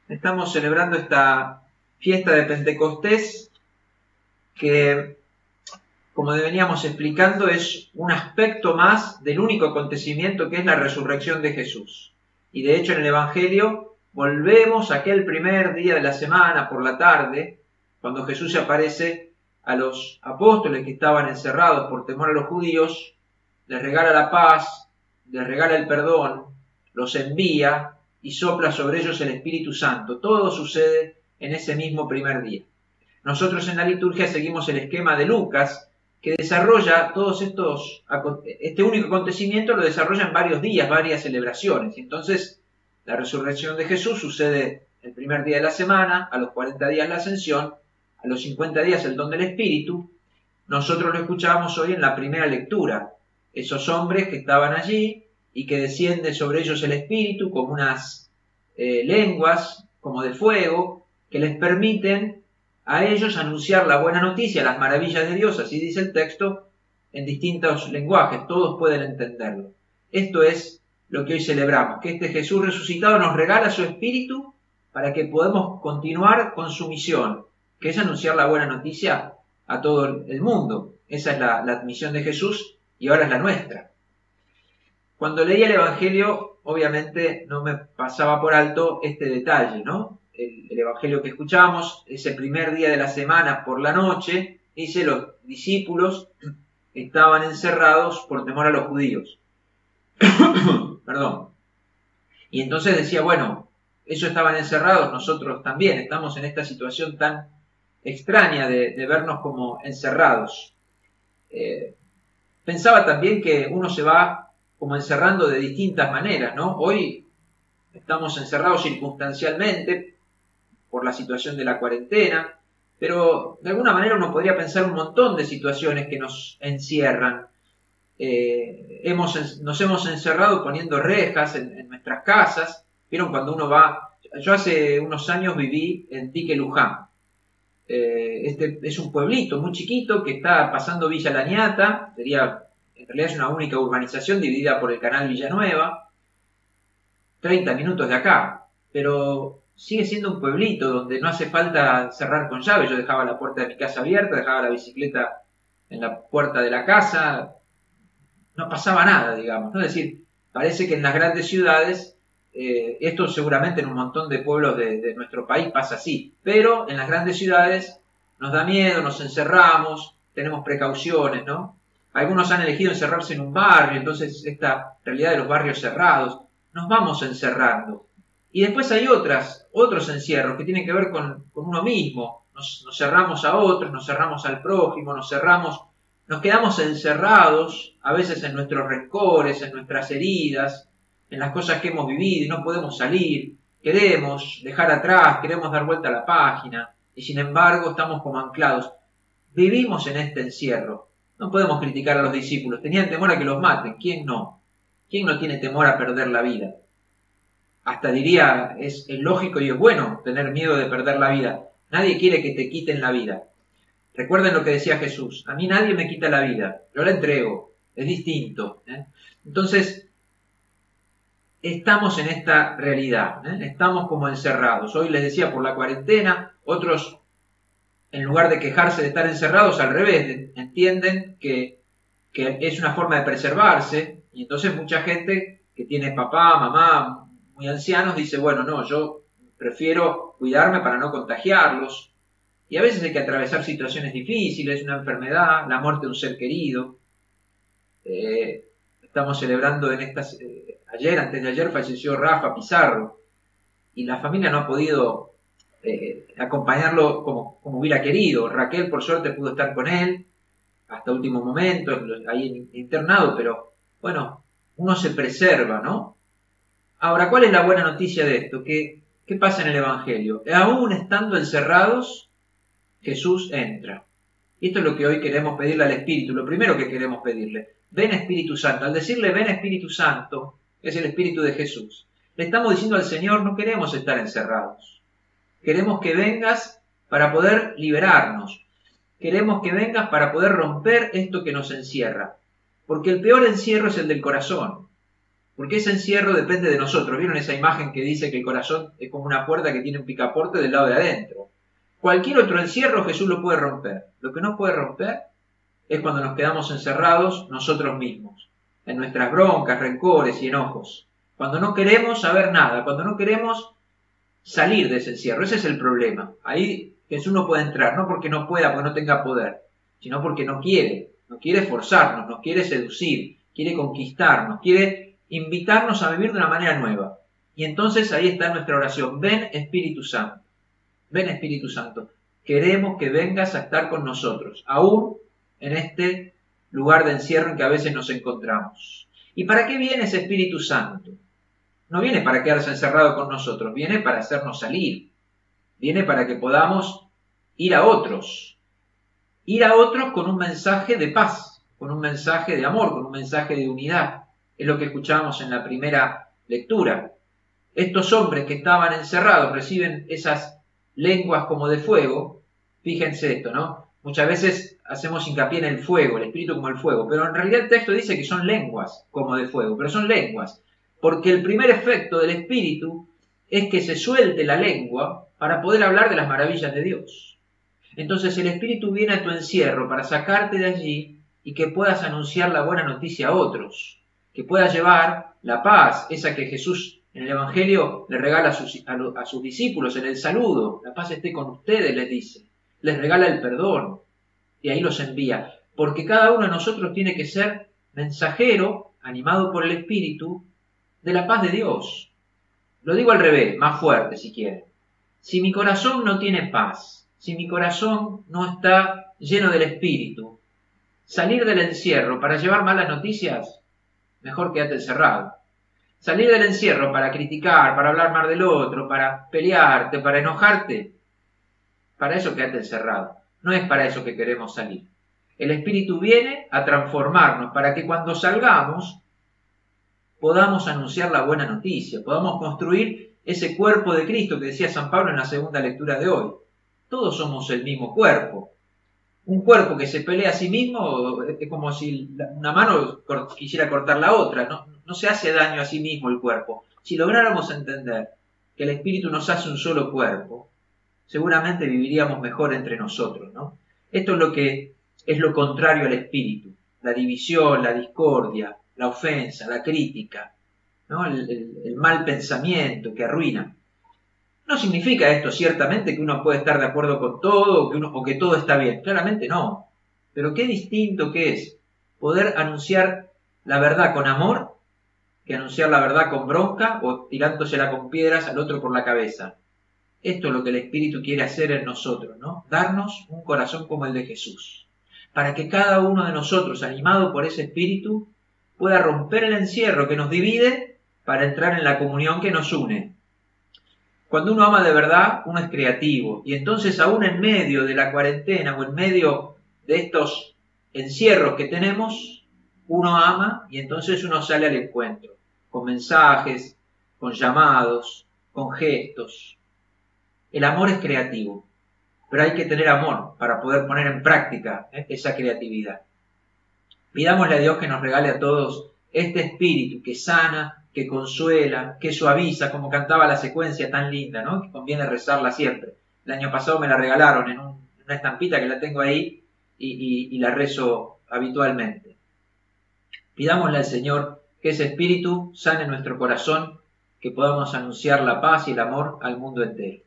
Estamos celebrando esta fiesta de Pentecostés que, como veníamos explicando, es un aspecto más del único acontecimiento que es la resurrección de Jesús. Y de hecho en el Evangelio volvemos a aquel primer día de la semana por la tarde, cuando Jesús se aparece a los apóstoles que estaban encerrados por temor a los judíos, les regala la paz, les regala el perdón, los envía y sopla sobre ellos el Espíritu Santo. Todo sucede en ese mismo primer día. Nosotros en la liturgia seguimos el esquema de Lucas, que desarrolla este único acontecimiento, lo desarrolla en varios días, varias celebraciones. Entonces, la resurrección de Jesús sucede el primer día de la semana, a los 40 días la ascensión, a los 50 días el don del Espíritu. Nosotros lo escuchábamos hoy en la primera lectura. Esos hombres que estaban allí y que desciende sobre ellos el Espíritu como unas lenguas, como de fuego, que les permiten a ellos anunciar la buena noticia, las maravillas de Dios, así dice el texto, en distintos lenguajes, todos pueden entenderlo. Esto es lo que hoy celebramos, que este Jesús resucitado nos regala su Espíritu para que podamos continuar con su misión, que es anunciar la buena noticia a todo el mundo. Esa es la misión de Jesús y ahora es la nuestra. Cuando leía el Evangelio, obviamente no me pasaba por alto este detalle, ¿no? El Evangelio que escuchamos, ese primer día de la semana por la noche, dice los discípulos estaban encerrados por temor a los judíos. Perdón. Y entonces decía, bueno, ellos estaban encerrados, nosotros también, estamos en esta situación tan extraña de vernos como encerrados. Pensaba también que uno se va como encerrando de distintas maneras, ¿no? Hoy estamos encerrados circunstancialmente por la situación de la cuarentena, pero de alguna manera uno podría pensar un montón de situaciones que nos encierran. Nos hemos encerrado poniendo rejas en nuestras casas. ¿Vieron cuando uno va? Yo hace unos años viví en Dique Luján. Este es un pueblito muy chiquito que está pasando Villa Laniata, en realidad es una única urbanización dividida por el canal Villanueva, 30 minutos de acá, pero sigue siendo un pueblito donde no hace falta cerrar con llave. Yo dejaba la puerta de mi casa abierta, dejaba la bicicleta en la puerta de la casa, no pasaba nada, digamos, ¿no? Es decir, parece que en las grandes ciudades, esto seguramente en un montón de pueblos de nuestro país pasa así, pero en las grandes ciudades nos da miedo, nos encerramos, tenemos precauciones, ¿no? Algunos han elegido encerrarse en un barrio, entonces esta realidad de los barrios cerrados, nos vamos encerrando. Y después hay otros encierros que tienen que ver con uno mismo. Nos cerramos a otros, nos cerramos al prójimo, nos quedamos encerrados, a veces en nuestros rencores, en nuestras heridas, en las cosas que hemos vivido y no podemos salir. Queremos dejar atrás, queremos dar vuelta a la página y sin embargo estamos como anclados. Vivimos en este encierro. No podemos criticar a los discípulos. Tenían temor a que los maten. ¿Quién no? ¿Quién no tiene temor a perder la vida? Hasta diría, es lógico y es bueno tener miedo de perder la vida. Nadie quiere que te quiten la vida. Recuerden lo que decía Jesús. A mí nadie me quita la vida. Yo la entrego. Es distinto. Entonces, estamos en esta realidad. Estamos como encerrados. Hoy les decía por la cuarentena, otros, en lugar de quejarse de estar encerrados, al revés, entienden que es una forma de preservarse, y entonces mucha gente que tiene papá, mamá, muy ancianos, dice, bueno, no, yo prefiero cuidarme para no contagiarlos, y a veces hay que atravesar situaciones difíciles, una enfermedad, la muerte de un ser querido. Estamos celebrando antes de ayer falleció Rafa Pizarro, y la familia no ha podido acompañarlo como hubiera querido. Raquel, por suerte, pudo estar con él hasta último momento, ahí internado, pero bueno, uno se preserva, ¿no? Ahora, ¿cuál es la buena noticia de esto? ¿Qué pasa en el Evangelio? Aún estando encerrados, Jesús entra. Y esto es lo que hoy queremos pedirle al Espíritu, lo primero que queremos pedirle. Ven Espíritu Santo. Al decirle ven Espíritu Santo, que es el Espíritu de Jesús, le estamos diciendo al Señor, no queremos estar encerrados. Queremos que vengas para poder liberarnos. Queremos que vengas para poder romper esto que nos encierra. Porque el peor encierro es el del corazón. Porque ese encierro depende de nosotros. ¿Vieron esa imagen que dice que el corazón es como una puerta que tiene un picaporte del lado de adentro? Cualquier otro encierro Jesús lo puede romper. Lo que no puede romper es cuando nos quedamos encerrados nosotros mismos, en nuestras broncas, rencores y enojos. Cuando no queremos saber nada, cuando no queremos salir de ese encierro. Ese es el problema. Ahí Jesús no puede entrar, no porque no pueda, porque no tenga poder, sino porque no quiere forzarnos, nos quiere seducir, quiere conquistarnos, quiere invitarnos a vivir de una manera nueva. Y entonces ahí está nuestra oración. Ven Espíritu Santo, ven Espíritu Santo. Queremos que vengas a estar con nosotros, aún en este lugar de encierro en que a veces nos encontramos. ¿Y para qué viene ese Espíritu Santo? No viene para quedarse encerrado con nosotros, viene para hacernos salir, viene para que podamos ir a otros con un mensaje de paz, con un mensaje de amor, con un mensaje de unidad. Es lo que escuchamos en la primera lectura. Estos hombres que estaban encerrados reciben esas lenguas como de fuego. Fíjense esto, ¿no? Muchas veces hacemos hincapié en el fuego, el espíritu como el fuego, pero en realidad el texto dice que son lenguas como de fuego, pero son lenguas. Porque el primer efecto del Espíritu es que se suelte la lengua para poder hablar de las maravillas de Dios. Entonces el Espíritu viene a tu encierro para sacarte de allí y que puedas anunciar la buena noticia a otros, que puedas llevar la paz, esa que Jesús en el Evangelio le regala a sus discípulos en el saludo. La paz esté con ustedes, les dice. Les regala el perdón y ahí los envía. Porque cada uno de nosotros tiene que ser mensajero, animado por el Espíritu, de la paz de Dios. Lo digo al revés, más fuerte si quieren. Si mi corazón no tiene paz, si mi corazón no está lleno del Espíritu, salir del encierro para llevar malas noticias, mejor quédate encerrado. Salir del encierro para criticar, para hablar mal del otro, para pelearte, para enojarte, para eso quédate encerrado. No es para eso que queremos salir. El Espíritu viene a transformarnos para que cuando salgamos podamos anunciar la buena noticia, podamos construir ese cuerpo de Cristo que decía San Pablo en la segunda lectura de hoy. Todos somos el mismo cuerpo. Un cuerpo que se pelea a sí mismo es como si una mano quisiera cortar la otra. No se hace daño a sí mismo el cuerpo. Si lográramos entender que el Espíritu nos hace un solo cuerpo, seguramente viviríamos mejor entre nosotros, ¿no? Esto es lo que es lo contrario al Espíritu. La división, la discordia, la ofensa, la crítica, ¿no? El mal pensamiento que arruina. No significa esto ciertamente que uno puede estar de acuerdo con todo o que todo está bien. Claramente no. Pero qué distinto que es poder anunciar la verdad con amor que anunciar la verdad con bronca o tirándosela con piedras al otro por la cabeza. Esto es lo que el Espíritu quiere hacer en nosotros, ¿no? Darnos un corazón como el de Jesús. Para que cada uno de nosotros, animado por ese Espíritu, pueda romper el encierro que nos divide para entrar en la comunión que nos une. Cuando uno ama de verdad, uno es creativo. Y entonces aún en medio de la cuarentena o en medio de estos encierros que tenemos, uno ama y entonces uno sale al encuentro. Con mensajes, con llamados, con gestos. El amor es creativo. Pero hay que tener amor para poder poner en práctica esa creatividad. Pidámosle a Dios que nos regale a todos este espíritu que sana, que consuela, que suaviza, como cantaba la secuencia tan linda, ¿no? Que conviene rezarla siempre. El año pasado me la regalaron en una estampita que la tengo ahí y la rezo habitualmente. Pidámosle al Señor que ese espíritu sane nuestro corazón, que podamos anunciar la paz y el amor al mundo entero.